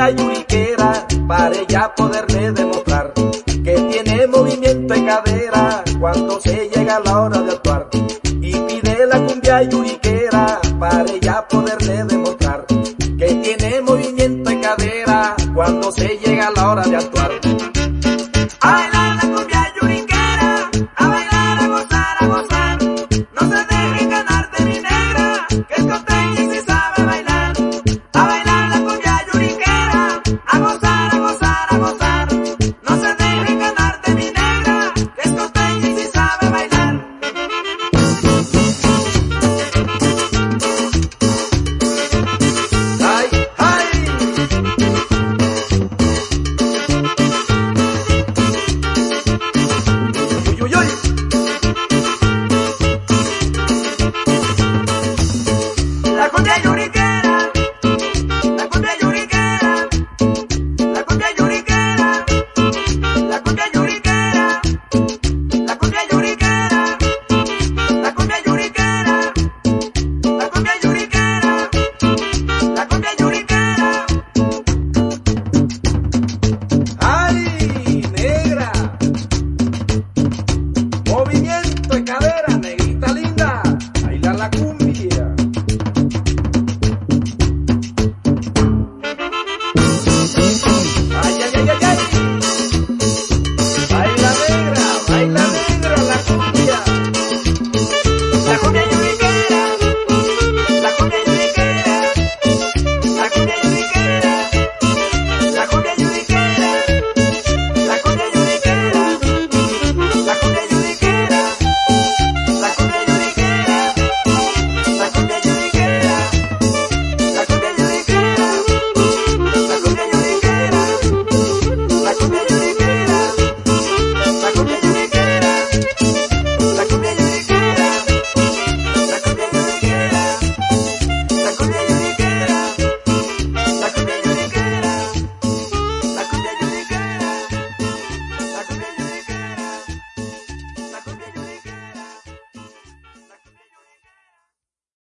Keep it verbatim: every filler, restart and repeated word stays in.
cumbia yuriquera para ella poderle demostrar que tiene movimiento en cadera cuando se llega a la hora de actuar. Y pide la cumbia yuriquera para ella poderle demostrar que tiene movimiento en cadera cuando se llega a la hora de actuar. ¡Ay!